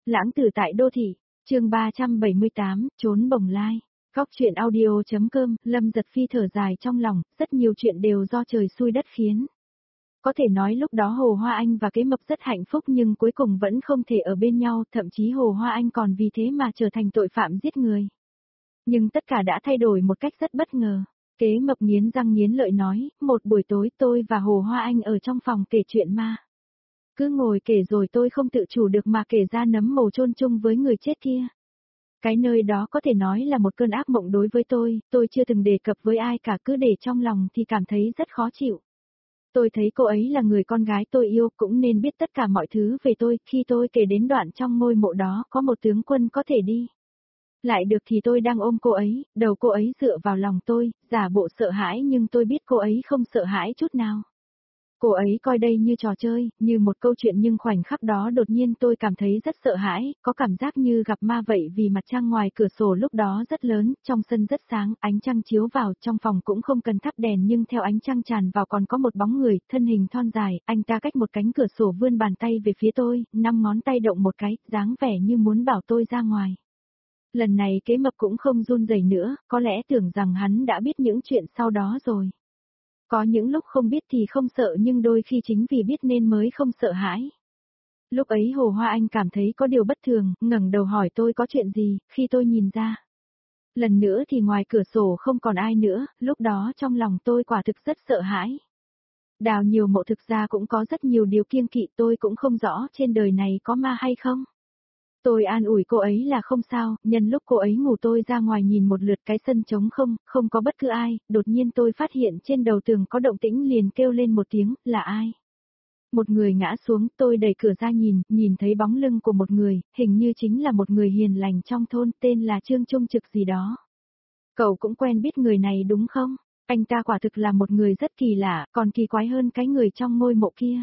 Lãng tử tại đô thị, chương 378, trốn bồng lai. Góc truyện audio.com, Lâm Giật Phi thở dài trong lòng, rất nhiều chuyện đều do trời xui đất khiến. Có thể nói lúc đó Hồ Hoa Anh và Kế Mập rất hạnh phúc nhưng cuối cùng vẫn không thể ở bên nhau, thậm chí Hồ Hoa Anh còn vì thế mà trở thành tội phạm giết người. Nhưng tất cả đã thay đổi một cách rất bất ngờ. Kế Mập nghiến răng nghiến lợi nói, một buổi tối tôi và Hồ Hoa Anh ở trong phòng kể chuyện ma. Cứ ngồi kể rồi tôi không tự chủ được mà kể ra nấm mồ chôn chung với người chết kia. Cái nơi đó có thể nói là một cơn ác mộng đối với tôi chưa từng đề cập với ai cả, cứ để trong lòng thì cảm thấy rất khó chịu. Tôi thấy cô ấy là người con gái tôi yêu, cũng nên biết tất cả mọi thứ về tôi. Khi tôi kể đến đoạn trong ngôi mộ đó có một tướng quân có thể đi lại được thì tôi đang ôm cô ấy, đầu cô ấy dựa vào lòng tôi, giả bộ sợ hãi nhưng tôi biết cô ấy không sợ hãi chút nào. Cô ấy coi đây như trò chơi, như một câu chuyện, nhưng khoảnh khắc đó đột nhiên tôi cảm thấy rất sợ hãi, có cảm giác như gặp ma vậy, vì mặt trăng ngoài cửa sổ lúc đó rất lớn, trong sân rất sáng, ánh trăng chiếu vào, trong phòng cũng không cần thắp đèn nhưng theo ánh trăng tràn vào còn có một bóng người, thân hình thon dài, anh ta cách một cánh cửa sổ vươn bàn tay về phía tôi, 5 ngón tay động một cái, dáng vẻ như muốn bảo tôi ra ngoài. Lần này Kế Mập cũng không run rẩy nữa, có lẽ tưởng rằng hắn đã biết những chuyện sau đó rồi. Có những lúc không biết thì không sợ nhưng đôi khi chính vì biết nên mới không sợ hãi. Lúc ấy Hồ Hoa Anh cảm thấy có điều bất thường, ngẩng đầu hỏi tôi có chuyện gì, khi tôi nhìn ra. Lần nữa thì ngoài cửa sổ không còn ai nữa, lúc đó trong lòng tôi quả thực rất sợ hãi. Đào nhiều mộ thực ra cũng có rất nhiều điều kiêng kỵ, tôi cũng không rõ trên đời này có ma hay không. Tôi an ủi cô ấy là không sao, nhân lúc cô ấy ngủ tôi ra ngoài nhìn một lượt cái sân trống không có bất cứ ai, đột nhiên tôi phát hiện trên đầu tường có động tĩnh liền kêu lên một tiếng, là ai? Một người ngã xuống, tôi đẩy cửa ra nhìn thấy bóng lưng của một người, hình như chính là một người hiền lành trong thôn, tên là Trương Trung Trực gì đó. Cậu cũng quen biết người này đúng không? Anh ta quả thực là một người rất kỳ lạ, còn kỳ quái hơn cái người trong ngôi mộ kia.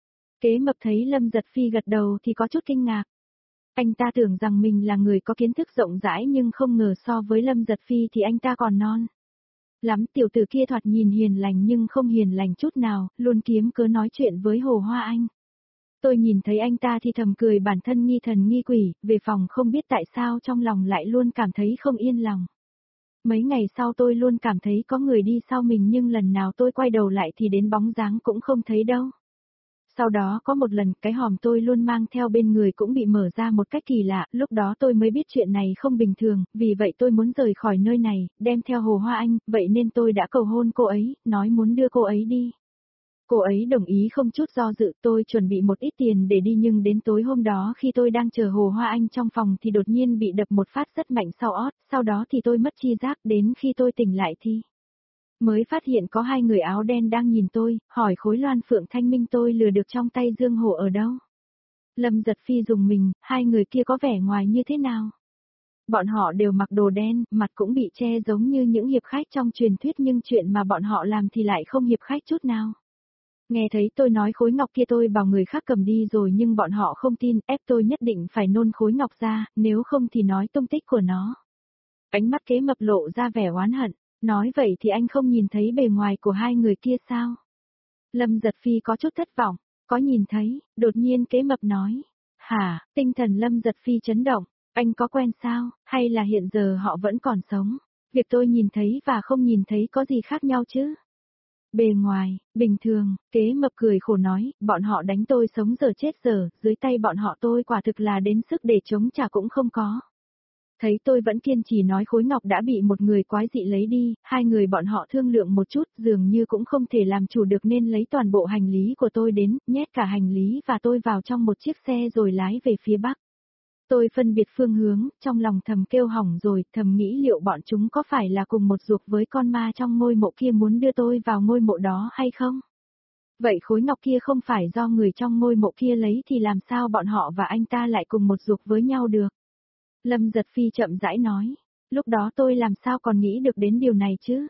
Kế Mập thấy Lâm Giật Phi gật đầu thì có chút kinh ngạc. Anh ta tưởng rằng mình là người có kiến thức rộng rãi nhưng không ngờ so với Lâm Giật Phi thì anh ta còn non lắm. Tiểu tử kia thoạt nhìn hiền lành nhưng không hiền lành chút nào, luôn kiếm cớ nói chuyện với Hồ Hoa Anh. Tôi nhìn thấy anh ta thì thầm cười bản thân nghi thần nghi quỷ, về phòng không biết tại sao trong lòng lại luôn cảm thấy không yên lòng. Mấy ngày sau tôi luôn cảm thấy có người đi sau mình nhưng lần nào tôi quay đầu lại thì đến bóng dáng cũng không thấy đâu. Sau đó có một lần cái hòm tôi luôn mang theo bên người cũng bị mở ra một cách kỳ lạ, lúc đó tôi mới biết chuyện này không bình thường, vì vậy tôi muốn rời khỏi nơi này, đem theo Hồ Hoa Anh, vậy nên tôi đã cầu hôn cô ấy, nói muốn đưa cô ấy đi. Cô ấy đồng ý không chút do dự, tôi chuẩn bị một ít tiền để đi nhưng đến tối hôm đó khi tôi đang chờ Hồ Hoa Anh trong phòng thì đột nhiên bị đập một phát rất mạnh sau ót, sau đó thì tôi mất tri giác, đến khi tôi tỉnh lại thì mới phát hiện có hai người áo đen đang nhìn tôi, hỏi khối loan phượng thanh minh tôi lừa được trong tay Dương Hổ ở đâu. Lâm Giật Phi dùng mình, hai người kia có vẻ ngoài như thế nào? Bọn họ đều mặc đồ đen, mặt cũng bị che giống như những hiệp khách trong truyền thuyết nhưng chuyện mà bọn họ làm thì lại không hiệp khách chút nào. Nghe thấy tôi nói khối ngọc kia tôi bảo người khác cầm đi rồi nhưng bọn họ không tin, ép tôi nhất định phải nôn khối ngọc ra, nếu không thì nói tung tích của nó. Ánh mắt Kế Mập lộ ra vẻ oán hận. Nói vậy thì anh không nhìn thấy bề ngoài của hai người kia sao? Lâm Giật Phi có chút thất vọng, có nhìn thấy, đột nhiên Kế Mập nói. Hả, tinh thần Lâm Giật Phi chấn động, anh có quen sao, hay là hiện giờ họ vẫn còn sống? Việc tôi nhìn thấy và không nhìn thấy có gì khác nhau chứ? Bề ngoài, bình thường, Kế Mập cười khổ nói, bọn họ đánh tôi sống giờ chết giờ, dưới tay bọn họ tôi quả thực là đến sức để chống trả cũng không có. Thấy tôi vẫn kiên trì nói khối ngọc đã bị một người quái dị lấy đi, hai người bọn họ thương lượng một chút dường như cũng không thể làm chủ được nên lấy toàn bộ hành lý của tôi đến, nhét cả hành lý và tôi vào trong một chiếc xe rồi lái về phía bắc. Tôi phân biệt phương hướng, trong lòng thầm kêu hỏng rồi, thầm nghĩ liệu bọn chúng có phải là cùng một ruột với con ma trong ngôi mộ kia muốn đưa tôi vào ngôi mộ đó hay không? Vậy khối ngọc kia không phải do người trong ngôi mộ kia lấy thì làm sao bọn họ và anh ta lại cùng một ruột với nhau được? Lâm Giật Phi chậm rãi nói, lúc đó tôi làm sao còn nghĩ được đến điều này chứ?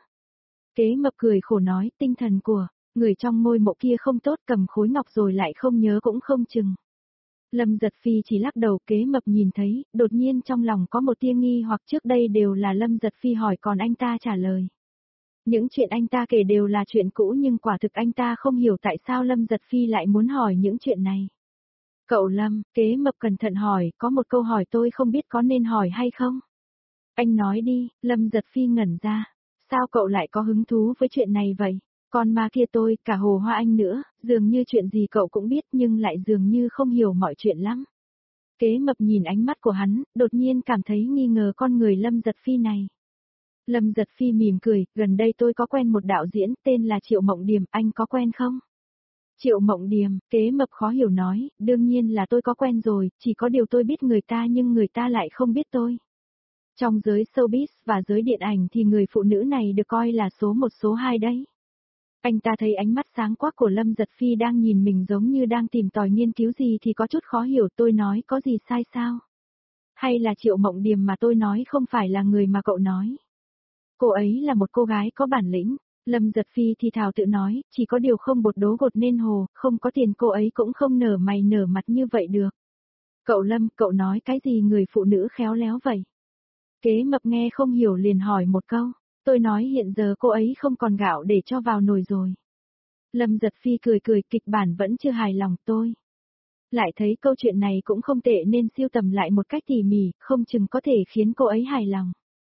Kế Mập cười khổ nói, tinh thần của người trong ngôi mộ kia không tốt, cầm khối ngọc rồi lại không nhớ cũng không chừng. Lâm Giật Phi chỉ lắc đầu. Kế Mập nhìn thấy, đột nhiên trong lòng có một tia nghi hoặc, trước đây đều là Lâm Giật Phi hỏi còn anh ta trả lời. Những chuyện anh ta kể đều là chuyện cũ nhưng quả thực anh ta không hiểu tại sao Lâm Giật Phi lại muốn hỏi những chuyện này. Cậu Lâm, kế mập cẩn thận hỏi, có một câu hỏi tôi không biết có nên hỏi hay không? Anh nói đi, Lâm Giật Phi ngẩn ra. Sao cậu lại có hứng thú với chuyện này vậy? Con ma kia tôi, cả Hồ Hoa Anh nữa, dường như chuyện gì cậu cũng biết nhưng lại dường như không hiểu mọi chuyện lắm. Kế mập nhìn ánh mắt của hắn, đột nhiên cảm thấy nghi ngờ con người Lâm Giật Phi này. Lâm Giật Phi mỉm cười, gần đây tôi có quen một đạo diễn tên là Triệu Mộng Điềm, anh có quen không? Triệu Mộng Điềm, kế mập khó hiểu nói, đương nhiên là tôi có quen rồi, chỉ có điều tôi biết người ta nhưng người ta lại không biết tôi. Trong giới showbiz và giới điện ảnh thì người phụ nữ này được coi là số một số hai đấy. Anh ta thấy ánh mắt sáng quắc của Lâm Giật Phi đang nhìn mình giống như đang tìm tòi nghiên cứu gì thì có chút khó hiểu, tôi nói có gì sai sao? Hay là Triệu Mộng Điềm mà tôi nói không phải là người mà cậu nói? Cô ấy là một cô gái có bản lĩnh. Lâm Giật Phi thì thào tự nói, chỉ có điều không bột đố gột nên hồ, không có tiền cô ấy cũng không nở mày nở mặt như vậy được. Cậu Lâm, cậu nói cái gì người phụ nữ khéo léo vậy? Kế mập nghe không hiểu liền hỏi một câu, tôi nói hiện giờ cô ấy không còn gạo để cho vào nồi rồi. Lâm Giật Phi cười cười, kịch bản vẫn chưa hài lòng tôi. Lại thấy câu chuyện này cũng không tệ nên siêu tầm lại một cách tỉ mỉ, không chừng có thể khiến cô ấy hài lòng.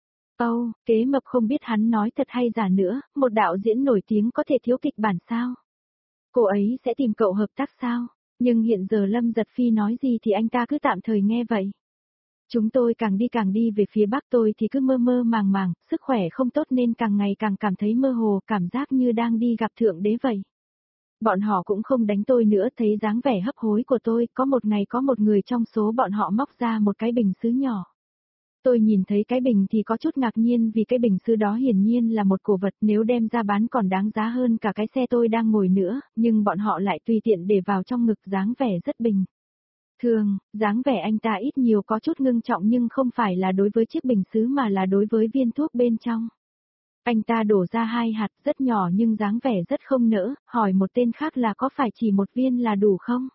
Kế mập không biết hắn nói thật hay giả nữa, một đạo diễn nổi tiếng có thể thiếu kịch bản sao? Cô ấy sẽ tìm cậu hợp tác sao? Nhưng hiện giờ Lâm Giật Phi nói gì thì anh ta cứ tạm thời nghe vậy. Chúng tôi càng đi về phía bắc, tôi thì cứ mơ mơ màng màng, sức khỏe không tốt nên càng ngày càng cảm thấy mơ hồ, cảm giác như đang đi gặp thượng đế vậy. Bọn họ cũng không đánh tôi nữa, thấy dáng vẻ hấp hối của tôi, có một ngày có một người trong số bọn họ móc ra một cái bình sứ nhỏ. Tôi nhìn thấy cái bình thì có chút ngạc nhiên vì cái bình sứ đó hiển nhiên là một cổ vật, nếu đem ra bán còn đáng giá hơn cả cái xe tôi đang ngồi nữa, nhưng bọn họ lại tùy tiện để vào trong ngực, dáng vẻ rất bình thường, dáng vẻ anh ta ít nhiều có chút ngưng trọng nhưng không phải là đối với chiếc bình sứ mà là đối với viên thuốc bên trong. Anh ta đổ ra 2 hạt rất nhỏ nhưng dáng vẻ rất không nỡ, hỏi một tên khác là có phải chỉ một viên là đủ không?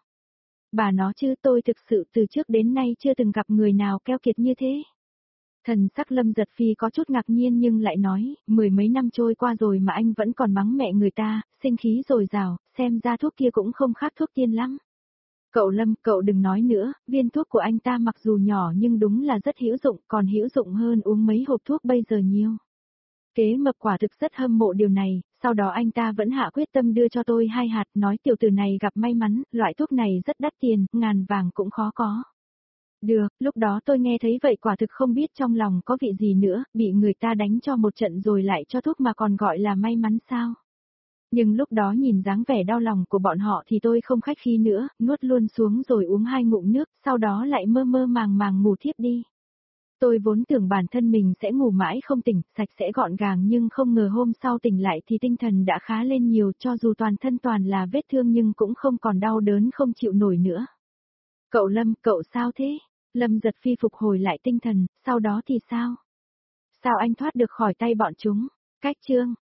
Bà nó chứ, tôi thực sự từ trước đến nay chưa từng gặp người nào keo kiệt như thế. Thần sắc Lâm Giật Phi có chút ngạc nhiên nhưng lại nói, 10 mấy năm trôi qua rồi mà anh vẫn còn mắng mẹ người ta, sinh khí dồi dào, xem ra thuốc kia cũng không khác thuốc tiên lắm. Cậu Lâm, cậu đừng nói nữa, viên thuốc của anh ta mặc dù nhỏ nhưng đúng là rất hữu dụng, còn hữu dụng hơn uống mấy hộp thuốc bây giờ nhiều. Kế mập quả thực rất hâm mộ điều này, sau đó anh ta vẫn hạ quyết tâm đưa cho tôi 2 hạt, nói tiểu tử này gặp may mắn, loại thuốc này rất đắt tiền, ngàn vàng cũng khó có. Được, lúc đó tôi nghe thấy vậy quả thực không biết trong lòng có vị gì nữa, bị người ta đánh cho một trận rồi lại cho thuốc mà còn gọi là may mắn sao. Nhưng lúc đó nhìn dáng vẻ đau lòng của bọn họ thì tôi không khách khí nữa, nuốt luôn xuống rồi uống 2 ngụm nước, sau đó lại mơ mơ màng màng ngủ thiếp đi. Tôi vốn tưởng bản thân mình sẽ ngủ mãi không tỉnh, sạch sẽ gọn gàng nhưng không ngờ hôm sau tỉnh lại thì tinh thần đã khá lên nhiều, cho dù toàn thân toàn là vết thương nhưng cũng không còn đau đớn không chịu nổi nữa. Cậu Lâm, cậu sao thế? Lâm Giật Phi phục hồi lại tinh thần, sau đó thì sao? Sao anh thoát được khỏi tay bọn chúng? Cách chương